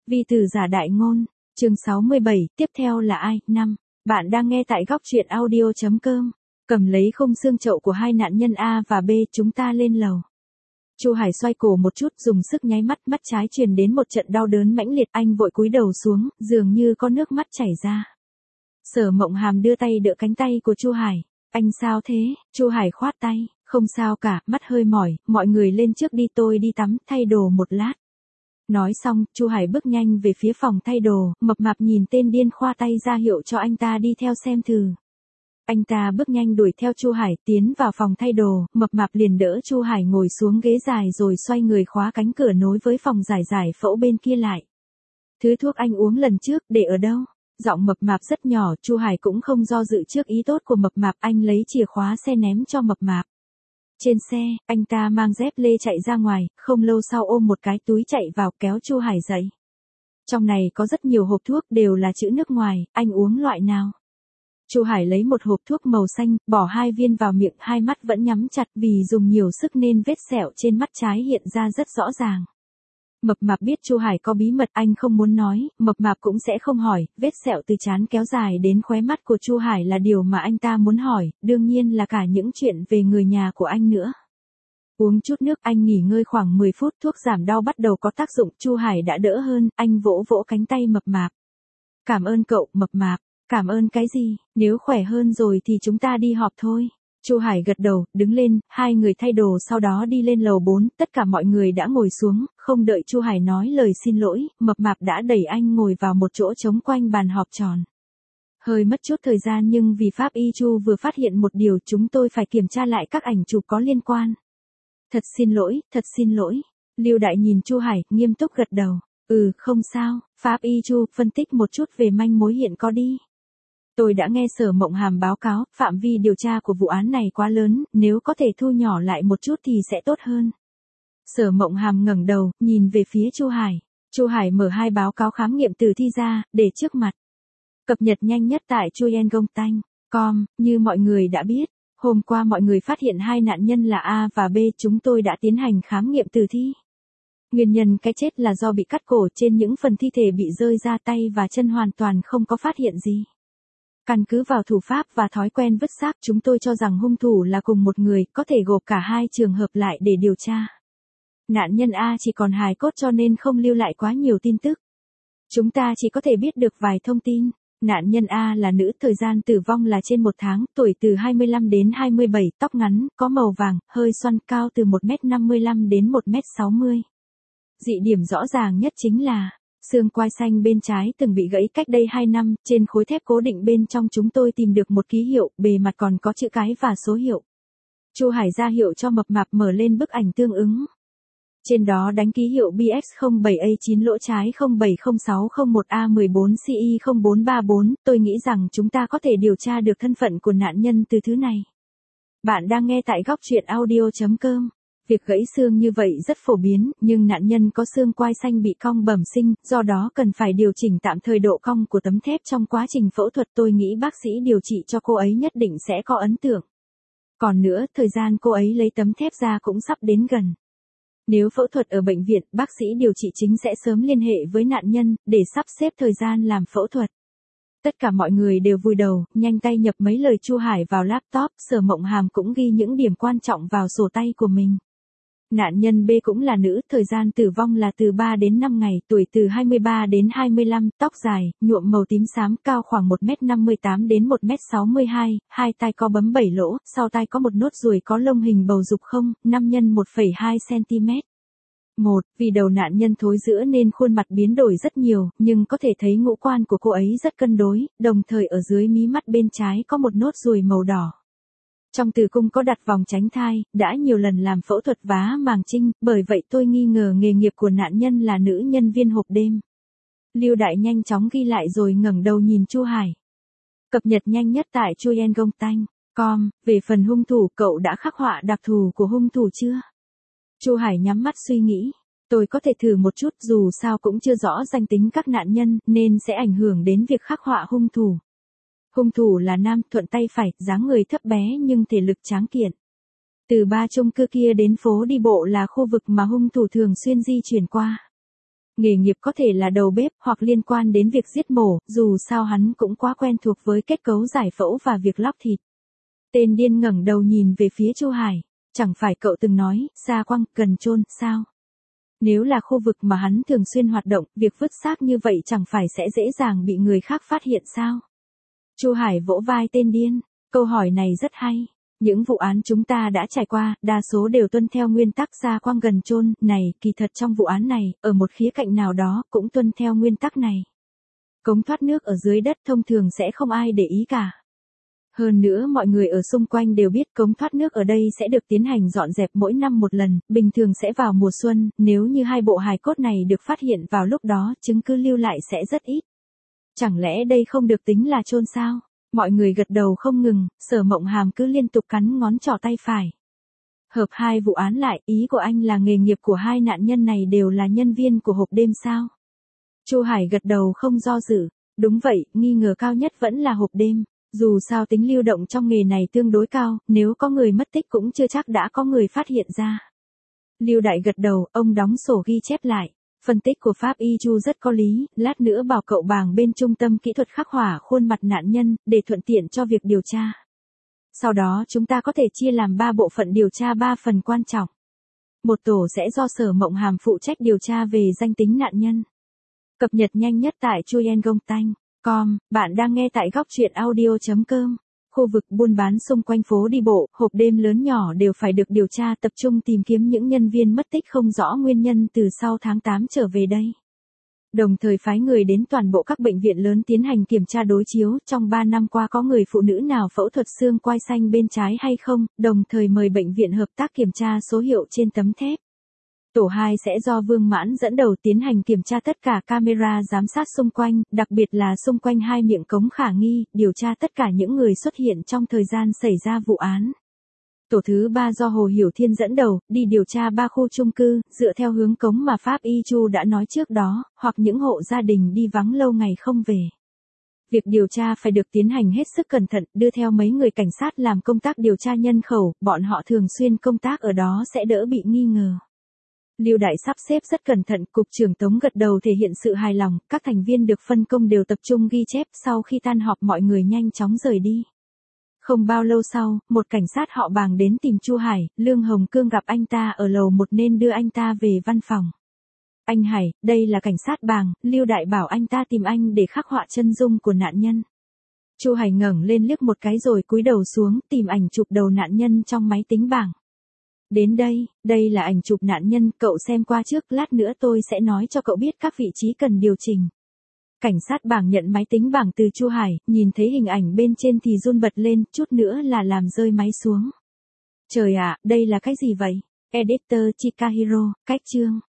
Vi tử giả đại ngôn, chương 67, tiếp theo là ai? 5. Bạn đang nghe tại góc truyện audio.com. Cầm lấy khung xương chậu của hai nạn nhân A và B, chúng ta lên lầu. Chu Hải xoay cổ một chút, dùng sức nháy mắt, mắt trái truyền đến một trận đau đớn mãnh liệt, anh vội cúi đầu xuống, dường như có nước mắt chảy ra. Sở Mộng Hàm đưa tay đỡ cánh tay của Chu Hải. Anh sao thế? Chu Hải khoát tay, không sao cả, mắt hơi mỏi, mọi người lên trước đi, tôi đi tắm, thay đồ một lát. Nói xong, Chu Hải bước nhanh về phía phòng thay đồ, mập mạp nhìn tên điên khoa tay ra hiệu cho anh ta đi theo xem thử. Anh ta bước nhanh đuổi theo Chu Hải, tiến vào phòng thay đồ, mập mạp liền đỡ Chu Hải ngồi xuống ghế dài rồi xoay người khóa cánh cửa nối với phòng giải phẫu bên kia lại. Thứ thuốc anh uống lần trước, để ở đâu? Giọng mập mạp rất nhỏ, Chu Hải cũng không do dự trước ý tốt của mập mạp, anh lấy chìa khóa xe ném cho mập mạp. Trên xe, anh ta mang dép lê chạy ra ngoài, không lâu sau ôm một cái túi chạy vào kéo Chu Hải dậy. Trong này có rất nhiều hộp thuốc đều là chữ nước ngoài, anh uống loại nào? Chu Hải lấy một hộp thuốc màu xanh, bỏ 2 viên vào miệng, hai mắt vẫn nhắm chặt vì dùng nhiều sức nên vết sẹo trên mắt trái hiện ra rất rõ ràng. Mập mạp biết Chu Hải có bí mật anh không muốn nói, mập mạp cũng sẽ không hỏi, vết sẹo từ trán kéo dài đến khóe mắt của Chu Hải là điều mà anh ta muốn hỏi, đương nhiên là cả những chuyện về người nhà của anh nữa. Uống chút nước, anh nghỉ ngơi khoảng 10 phút, thuốc giảm đau bắt đầu có tác dụng, Chu Hải đã đỡ hơn, anh vỗ vỗ cánh tay mập mạp. Cảm ơn cậu, mập mạp. Cảm ơn cái gì, nếu khỏe hơn rồi thì chúng ta đi họp thôi. Chu Hải gật đầu, đứng lên, hai người thay đồ sau đó đi lên lầu 4, tất cả mọi người đã ngồi xuống, không đợi Chu Hải nói lời xin lỗi, mập mạp đã đẩy anh ngồi vào một chỗ trống quanh bàn họp tròn. Hơi mất chút thời gian nhưng vì pháp y Chu vừa phát hiện một điều, chúng tôi phải kiểm tra lại các ảnh chụp có liên quan. Thật xin lỗi. Lưu Đại nhìn Chu Hải, nghiêm túc gật đầu. Không sao, pháp y Chu, phân tích một chút về manh mối hiện có đi. Tôi đã nghe Sở Mộng Hàm báo cáo, phạm vi điều tra của vụ án này quá lớn, nếu có thể thu nhỏ lại một chút thì sẽ tốt hơn. Sở Mộng Hàm ngẩng đầu, nhìn về phía Chu Hải. Chu Hải mở 2 báo cáo khám nghiệm tử thi ra, để trước mặt. Cập nhật nhanh nhất tại chuyenggongtanh.com, như mọi người đã biết, hôm qua mọi người phát hiện 2 nạn nhân là A và B, chúng tôi đã tiến hành khám nghiệm tử thi. Nguyên nhân cái chết là do bị cắt cổ, trên những phần thi thể bị rơi ra tay và chân hoàn toàn không có phát hiện gì. Căn cứ vào thủ pháp và thói quen vứt xác, chúng tôi cho rằng hung thủ là cùng một người, có thể gộp cả 2 trường hợp lại để điều tra. Nạn nhân A chỉ còn hài cốt cho nên không lưu lại quá nhiều tin tức. Chúng ta chỉ có thể biết được vài thông tin. Nạn nhân A là nữ, thời gian tử vong là trên 1 tháng, tuổi từ 25 đến 27, tóc ngắn, có màu vàng, hơi xoăn, cao từ 1m55 đến 1m60. Dị điểm rõ ràng nhất chính là xương quai xanh bên trái từng bị gãy cách đây 2 năm, trên khối thép cố định bên trong chúng tôi tìm được một ký hiệu, bề mặt còn có chữ cái và số hiệu. Chu Hải ra hiệu cho mập mạp mở lên bức ảnh tương ứng. Trên đó đánh ký hiệu BX07A9 lỗ trái 070601A14CI0434, tôi nghĩ rằng chúng ta có thể điều tra được thân phận của nạn nhân từ thứ này. Bạn đang nghe tại góc truyện audio.com. Việc gãy xương như vậy rất phổ biến, nhưng nạn nhân có xương quai xanh bị cong bẩm sinh, do đó cần phải điều chỉnh tạm thời độ cong của tấm thép trong quá trình phẫu thuật. Tôi nghĩ bác sĩ điều trị cho cô ấy nhất định sẽ có ấn tượng. Còn nữa, thời gian cô ấy lấy tấm thép ra cũng sắp đến gần. Nếu phẫu thuật ở bệnh viện, bác sĩ điều trị chính sẽ sớm liên hệ với nạn nhân, để sắp xếp thời gian làm phẫu thuật. Tất cả mọi người đều vùi đầu, nhanh tay nhập mấy lời Chu Hải vào laptop, Sở Mộng Hàm cũng ghi những điểm quan trọng vào sổ tay của mình. Nạn nhân B cũng là nữ, thời gian tử vong là từ 3 đến 5 ngày, tuổi từ 23 đến 25, tóc dài, nhuộm màu tím xám, cao khoảng 1m58 đến 1m62, hai tai có bấm 7 lỗ, sau tai có một nốt ruồi có lông hình bầu dục 5 x 1,2 cm. 1. Vì đầu nạn nhân thối rữa nên khuôn mặt biến đổi rất nhiều, nhưng có thể thấy ngũ quan của cô ấy rất cân đối, đồng thời ở dưới mí mắt bên trái có một nốt ruồi màu đỏ. Trong tử cung có đặt vòng tránh thai, đã nhiều lần làm phẫu thuật vá màng trinh, bởi vậy tôi nghi ngờ nghề nghiệp của nạn nhân là nữ nhân viên hộp đêm. Lưu Đại nhanh chóng ghi lại rồi ngẩng đầu nhìn Chu Hải. Cập nhật nhanh nhất tại chuyenggongtanh.com, về phần hung thủ, cậu đã khắc họa đặc thù của hung thủ chưa? Chu Hải nhắm mắt suy nghĩ. Tôi có thể thử một chút, dù sao cũng chưa rõ danh tính các nạn nhân, nên sẽ ảnh hưởng đến việc khắc họa hung thủ. Hung thủ là nam, thuận tay phải, dáng người thấp bé nhưng thể lực tráng kiện. Từ 3 chung cư kia đến phố đi bộ là khu vực mà hung thủ thường xuyên di chuyển qua. Nghề nghiệp có thể là đầu bếp hoặc liên quan đến việc giết mổ, dù sao hắn cũng quá quen thuộc với kết cấu giải phẫu và việc lóc thịt. Tên điên ngẩng đầu nhìn về phía Chu Hải, chẳng phải cậu từng nói, Sa Quang, cần chôn, sao? Nếu là khu vực mà hắn thường xuyên hoạt động, việc vứt xác như vậy chẳng phải sẽ dễ dàng bị người khác phát hiện sao? Chu Hải vỗ vai tên điên, câu hỏi này rất hay. Những vụ án chúng ta đã trải qua, đa số đều tuân theo nguyên tắc Sa Quang gần chôn này, kỳ thật trong vụ án này, ở một khía cạnh nào đó, cũng tuân theo nguyên tắc này. Cống thoát nước ở dưới đất thông thường sẽ không ai để ý cả. Hơn nữa mọi người ở xung quanh đều biết cống thoát nước ở đây sẽ được tiến hành dọn dẹp mỗi năm một lần, bình thường sẽ vào mùa xuân, nếu như hai bộ hài cốt này được phát hiện vào lúc đó, chứng cứ lưu lại sẽ rất ít. Chẳng lẽ đây không được tính là chôn sao? Mọi người gật đầu không ngừng, Sở Mộng Hàm cứ liên tục cắn ngón trỏ tay phải. Hợp hai vụ án lại, ý của anh là nghề nghiệp của hai nạn nhân này đều là nhân viên của hộp đêm sao? Chu Hải gật đầu không do dự. Đúng vậy, nghi ngờ cao nhất vẫn là hộp đêm. Dù sao tính lưu động trong nghề này tương đối cao, nếu có người mất tích cũng chưa chắc đã có người phát hiện ra. Lưu Đại gật đầu, ông đóng sổ ghi chép lại. Phân tích của Pháp Y Chu rất có lý, lát nữa bảo cậu bàng bên trung tâm kỹ thuật khắc họa khuôn mặt nạn nhân, để thuận tiện cho việc điều tra. Sau đó chúng ta có thể chia làm 3 bộ phận điều tra 3 phần quan trọng. Một tổ sẽ do Sở Mộng Hàm phụ trách điều tra về danh tính nạn nhân. Cập nhật nhanh nhất tại chuyengonhtanh.com, bạn đang nghe tại góc truyện audio.com. Khu vực buôn bán xung quanh phố đi bộ, hộp đêm lớn nhỏ đều phải được điều tra, tập trung tìm kiếm những nhân viên mất tích không rõ nguyên nhân từ sau tháng 8 trở về đây. Đồng thời phái người đến toàn bộ các bệnh viện lớn tiến hành kiểm tra đối chiếu, trong 3 năm qua có người phụ nữ nào phẫu thuật xương quai xanh bên trái hay không, đồng thời mời bệnh viện hợp tác kiểm tra số hiệu trên tấm thép. Tổ 2 sẽ do Vương Mãn dẫn đầu tiến hành kiểm tra tất cả camera giám sát xung quanh, đặc biệt là xung quanh hai miệng cống khả nghi, điều tra tất cả những người xuất hiện trong thời gian xảy ra vụ án. Tổ thứ 3 do Hồ Hiểu Thiên dẫn đầu, đi điều tra 3 khu chung cư, dựa theo hướng cống mà Pháp Y Chu đã nói trước đó, hoặc những hộ gia đình đi vắng lâu ngày không về. Việc điều tra phải được tiến hành hết sức cẩn thận, đưa theo mấy người cảnh sát làm công tác điều tra nhân khẩu, bọn họ thường xuyên công tác ở đó sẽ đỡ bị nghi ngờ. Lưu Đại sắp xếp rất cẩn thận, cục trưởng Tống gật đầu thể hiện sự hài lòng, các thành viên được phân công đều tập trung ghi chép, sau khi tan họp mọi người nhanh chóng rời đi. Không bao lâu sau, một cảnh sát họ Bàng đến tìm Chu Hải, Lương Hồng Cương gặp anh ta ở lầu 1 nên đưa anh ta về văn phòng. Anh Hải, đây là cảnh sát Bàng, Lưu Đại bảo anh ta tìm anh để khắc họa chân dung của nạn nhân. Chu Hải ngẩng lên liếc một cái rồi cúi đầu xuống, tìm ảnh chụp đầu nạn nhân trong máy tính bảng. Đến đây là ảnh chụp nạn nhân, cậu xem qua trước, lát nữa tôi sẽ nói cho cậu biết các vị trí cần điều chỉnh. Cảnh sát Bàng nhận máy tính bảng từ Chu Hải, nhìn thấy hình ảnh bên trên thì run bật lên, chút nữa là làm rơi máy xuống. Trời ạ, đây là cái gì vậy? Editor Chikahiro, cách chương.